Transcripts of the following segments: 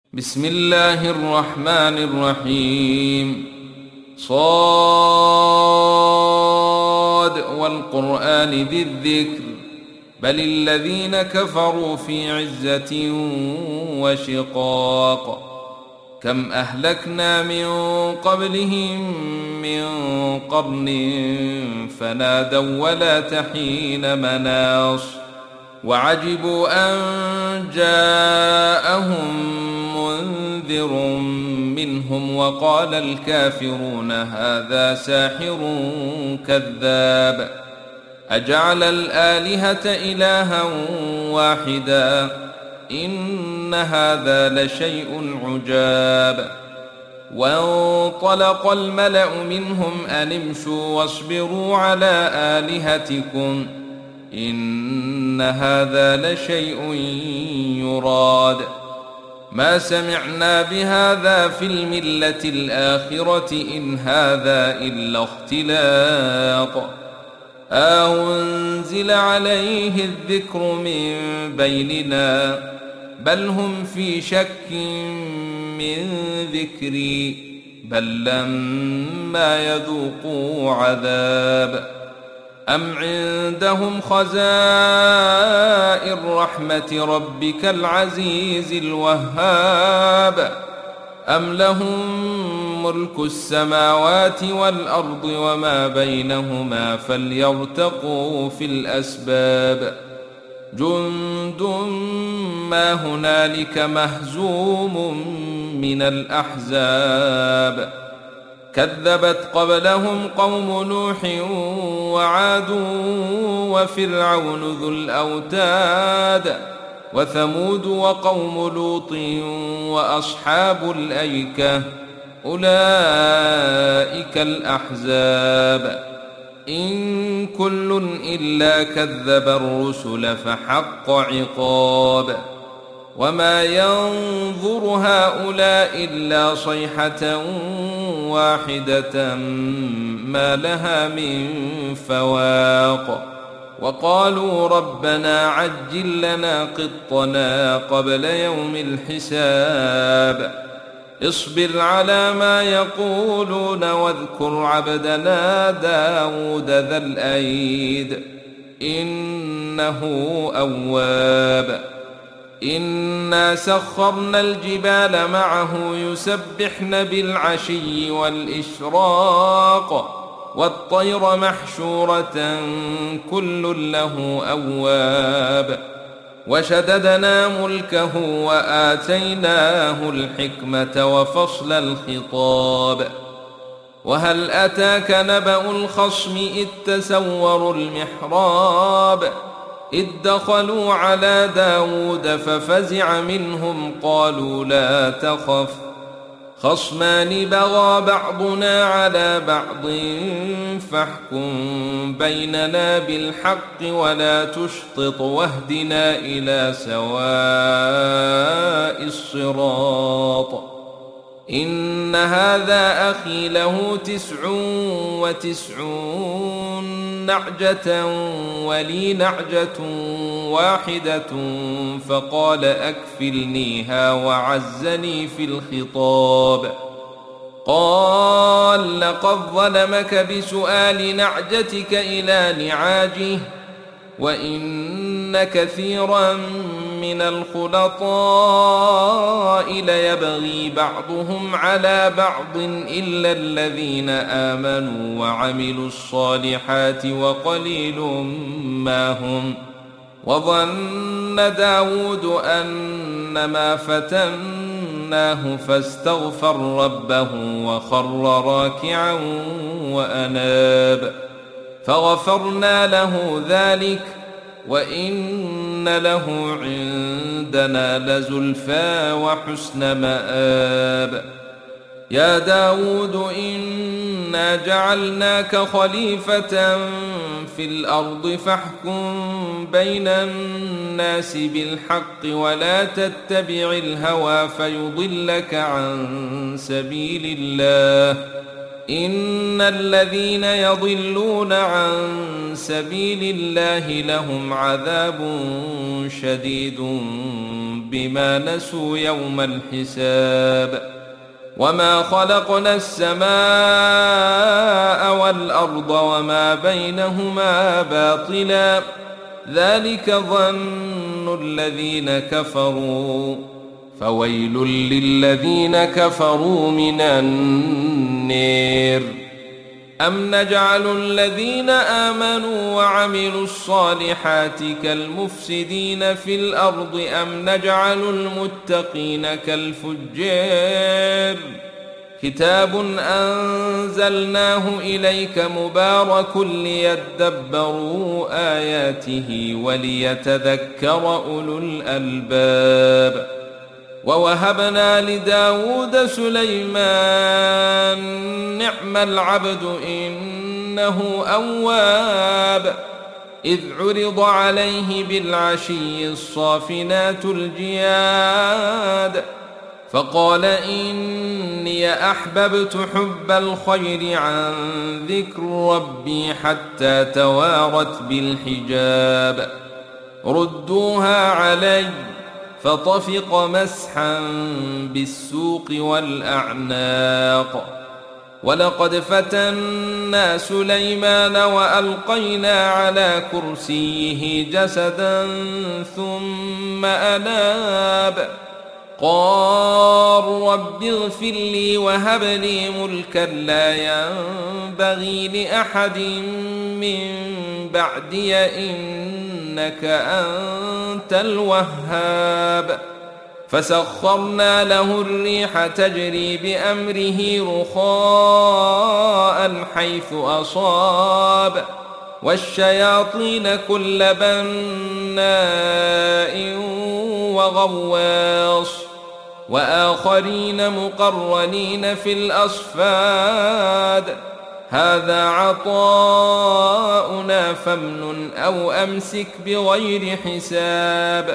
بسم الله الرحمن الرحيم. صاد والقرآن ذي الذكر بل الذين كفروا في عزة وشقاق. كم أهلكنا من قبلهم من قرن فنادوا ولا تحين مناص وعجبوا أن جاءهم منذر منهم وقال الكافرون هذا ساحر كذاب أجعل الآلهة إلها واحدا إن هذا لشيء عجاب. وانطلق الملأ منهم أن امشوا واصبروا على آلهتكم إن هذا لشيء يراد ما سمعنا بهذا في الملة الآخرة إن هذا إلا اختلاق أنزل عليه الذكر من بيننا بل هم في شك من ذكري بل لما يذوقوا عذاب أم عندهم خزائن رحمة ربك العزيز الوهاب أم لهم ملك السماوات والأرض وما بينهما فليرتقوا في الأسباب جند ما هنالك مهزوم من الأحزاب كذبت قبلهم قوم نوح وعاد وفرعون ذو الأوتاد وثمود وقوم لوط وأصحاب الأيكة أولئك الأحزاب إن كل إلا كذب الرسل فحق عقاب وما ينظر هؤلاء إلا صيحة واحدة ما لها من فواق وقالوا ربنا عجل لنا قطنا قبل يوم الحساب اصبر على ما يقولون واذكر عبدنا داود ذا الأيد إنه أواب إنا سخرنا الجبال معه يسبحن بالعشي والإشراق والطير محشورة كل له أواب وشددنا ملكه وآتيناه الحكمة وفصل الخطاب وهل أتاك نبأ الخصم إذ تسوروا المحراب إذ دخلوا على داود ففزع منهم قالوا لا تخف خصمان بغى بعضنا على بعض فاحكم بيننا بالحق ولا تشطط واهدنا إلى سواء الصراط إن هذا أخي له 99 نعجة ولي نعجة واحدة فقال أكفلنيها وعزني في الخطاب قال لقد ظلمك بسؤال نعجتك إلى نعاجه وإن كثيرا من الخلطاء ليبغي بعضهم على بعض إلا الذين آمنوا وعملوا الصالحات وقليل ما هم وظن داود أنما فتناه فاستغفر ربه وخر راكعا وأناب فغفرنا له ذلك وإن له عندنا لزلفى وحسن مآب يا داود إنا جعلناك خليفة في الأرض فاحكم بين الناس بالحق ولا تتبع الهوى فيضلك عن سبيل الله إن الذين يضلون عن سبيل الله لهم عذاب شديد بما نسوا يوم الحساب وما خلقنا السماء والأرض وما بينهما باطلا ذلك ظن الذين كفروا فويل للذين كفروا من النار أم نجعل الذين آمنوا وعملوا الصالحات كالمفسدين في الأرض أم نجعل المتقين كالفجار كتاب أنزلناه إليك مبارك ليدبروا آياته وليتذكر أولو الألباب ووهبنا لداود سليمان نعم العبد إنه أواب إذ عرض عليه بالعشي الصافنات الجياد فقال إني أحببت حب الخير عن ذكر ربي حتى توارت بالحجاب ردوها علي فطفق مسحا بالسوق والأعناق ولقد فتنا سليمان وألقينا على كرسيه جسدا ثم أناب قال رب اغفر لي وهب لي ملكا لا ينبغي لأحد من بعدي إنك أنت الوهاب فسخرنا له الريح تجري بأمره رخاء حيث أصاب والشياطين كل بناء وغواص وآخرين مقرنين في الأصفاد هذا عطاؤنا فامنن أو أمسك بغير حساب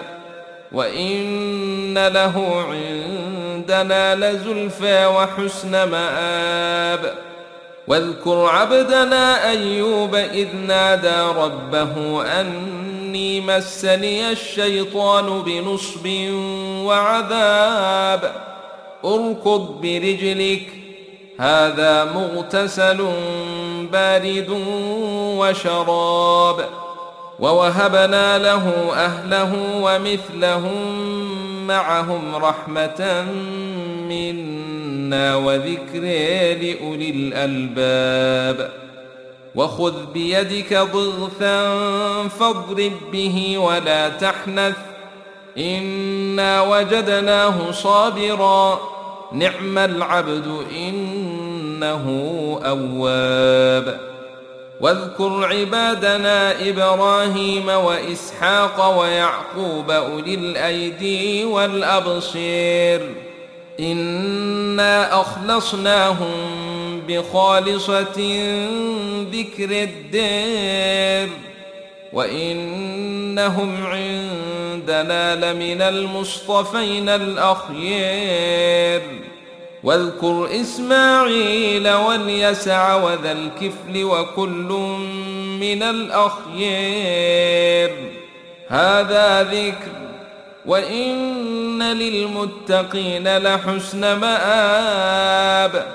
وإن له عندنا لزلفى وحسن مآب واذكر عبدنا أيوب إذ نادى ربه أني مسني الشيطان بنصب وعذاب اركض برجلك هذا مغتسل بارد وشراب ووهبنا له أهله ومثلهم معهم رحمة منا وذكر لأولي الألباب وخذ بيدك ضغثا فاضرب به ولا تحنث إنا وجدناه صابرا نعم العبد إنه أواب واذكر عبادنا إبراهيم وإسحاق ويعقوب أولي الأيدي والأبصير إنا أخلصناهم بخالصة ذكر الدار وإنهم عندنا لمن المصطفين الأخيار واذكر إسماعيل واليسع وذا الكفل وكل من الأخيار هذا ذكر وإن للمتقين لحسن مآب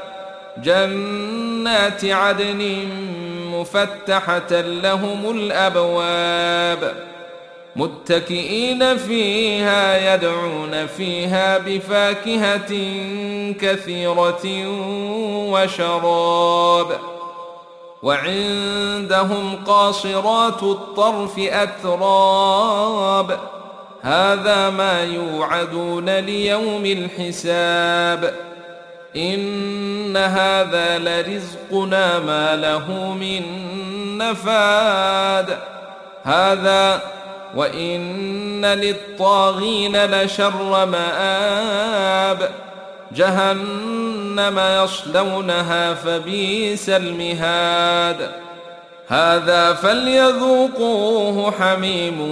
جنات عدن مفتحة لهم الأبواب متكئين فيها يدعون فيها بفاكهة كثيرة وشراب وعندهم قاصرات الطرف أتراب هذا ما يوعدون ليوم الحساب إن هذا لرزقنا ما له من نفاد هذا وإن للطاغين لشر مآب جهنم يصلونها فبئس المهاد هذا فليذوقوه حميم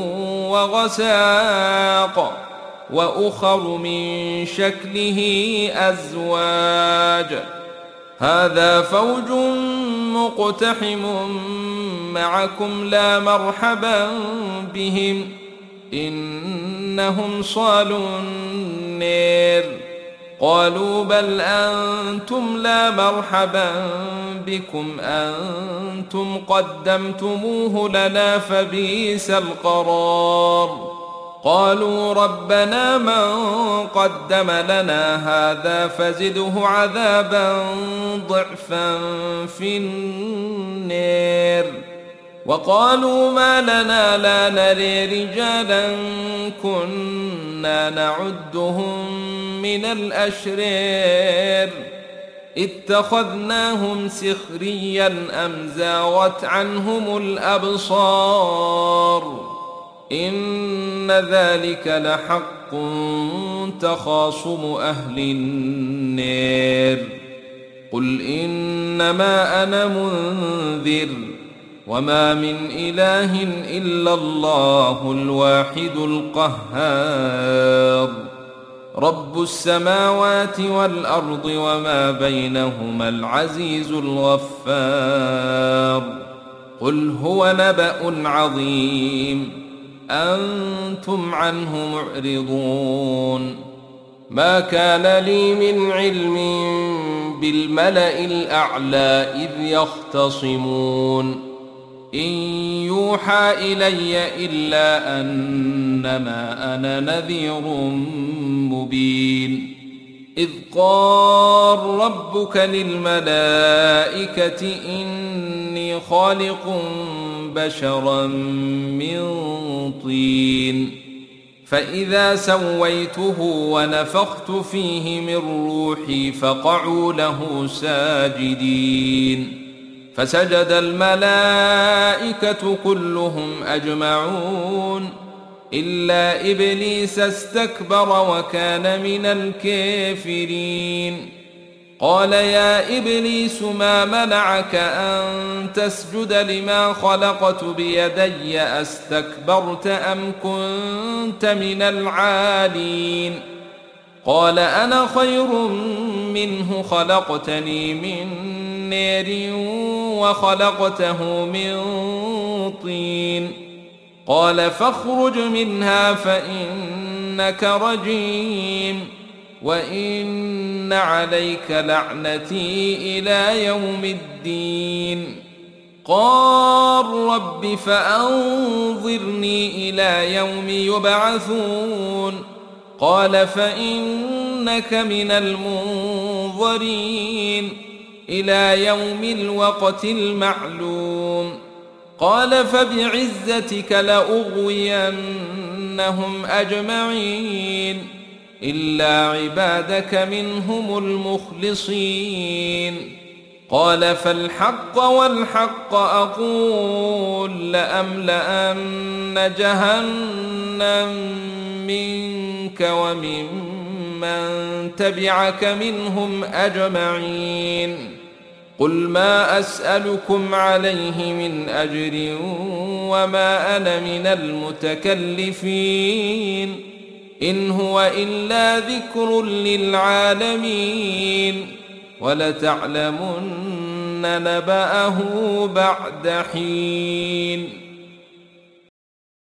وغساق وأخر من شكله أزواج هذا فوج مقتحم معكم لا مرحبا بهم إنهم صالوا النير. قالوا بل أنتم لا مرحبا بكم أنتم قدمتموه لنا فبئس القرار. قالوا ربنا من قدم لنا هذا فزده عذابا ضعفا في النار. وقالوا ما لنا لا نري رجالا كنا نعدهم من الأشرار اتخذناهم سخريا أم زاغت عنهم الأبصار إن ذلك لحق تخاصم أهل النار. قل إنما أنا منذر وما من إله إلا الله الواحد القهار رب السماوات والأرض وما بينهما العزيز الغفار. قل هو نبأ عظيم أنتم عنه معرضون. ما كان لي من علم بالملأ الأعلى إذ يختصمون إن يوحى إلي إلا أنما أنا نذير مبين. إذ قال ربك للملائكة إني خالق بشرا من طين فإذا سويته ونفخت فيه من روحي فقعوا له ساجدين. فسجد الملائكة كلهم أجمعون إلا إبليس استكبر وكان من الكافرين. قال يا إبليس ما منعك أن تسجد لما خلقت بيدي أستكبرت أم كنت من العالين؟ قال أنا خير منه خلقتني من نار وخلقته من طين. قال فاخرج منها فإنك رجيم وإن عليك لعنتي إلى يوم الدين. قال رب فأنظرني إلى يوم يبعثون. قال فإنك من المنظرين إلى يوم الوقت المعلوم. قال فبعزتك لأغوينهم أجمعين إلا عبادك منهم المخلصين. قال فالحق والحق أقول لأملأن جهنم منك وممن تبعك منهم أجمعين. قل ما أسألكم عليه من أجر وما أنا من المتكلفين إن هو إلا ذكر للعالمين ولتعلمن نبأه بعد حين.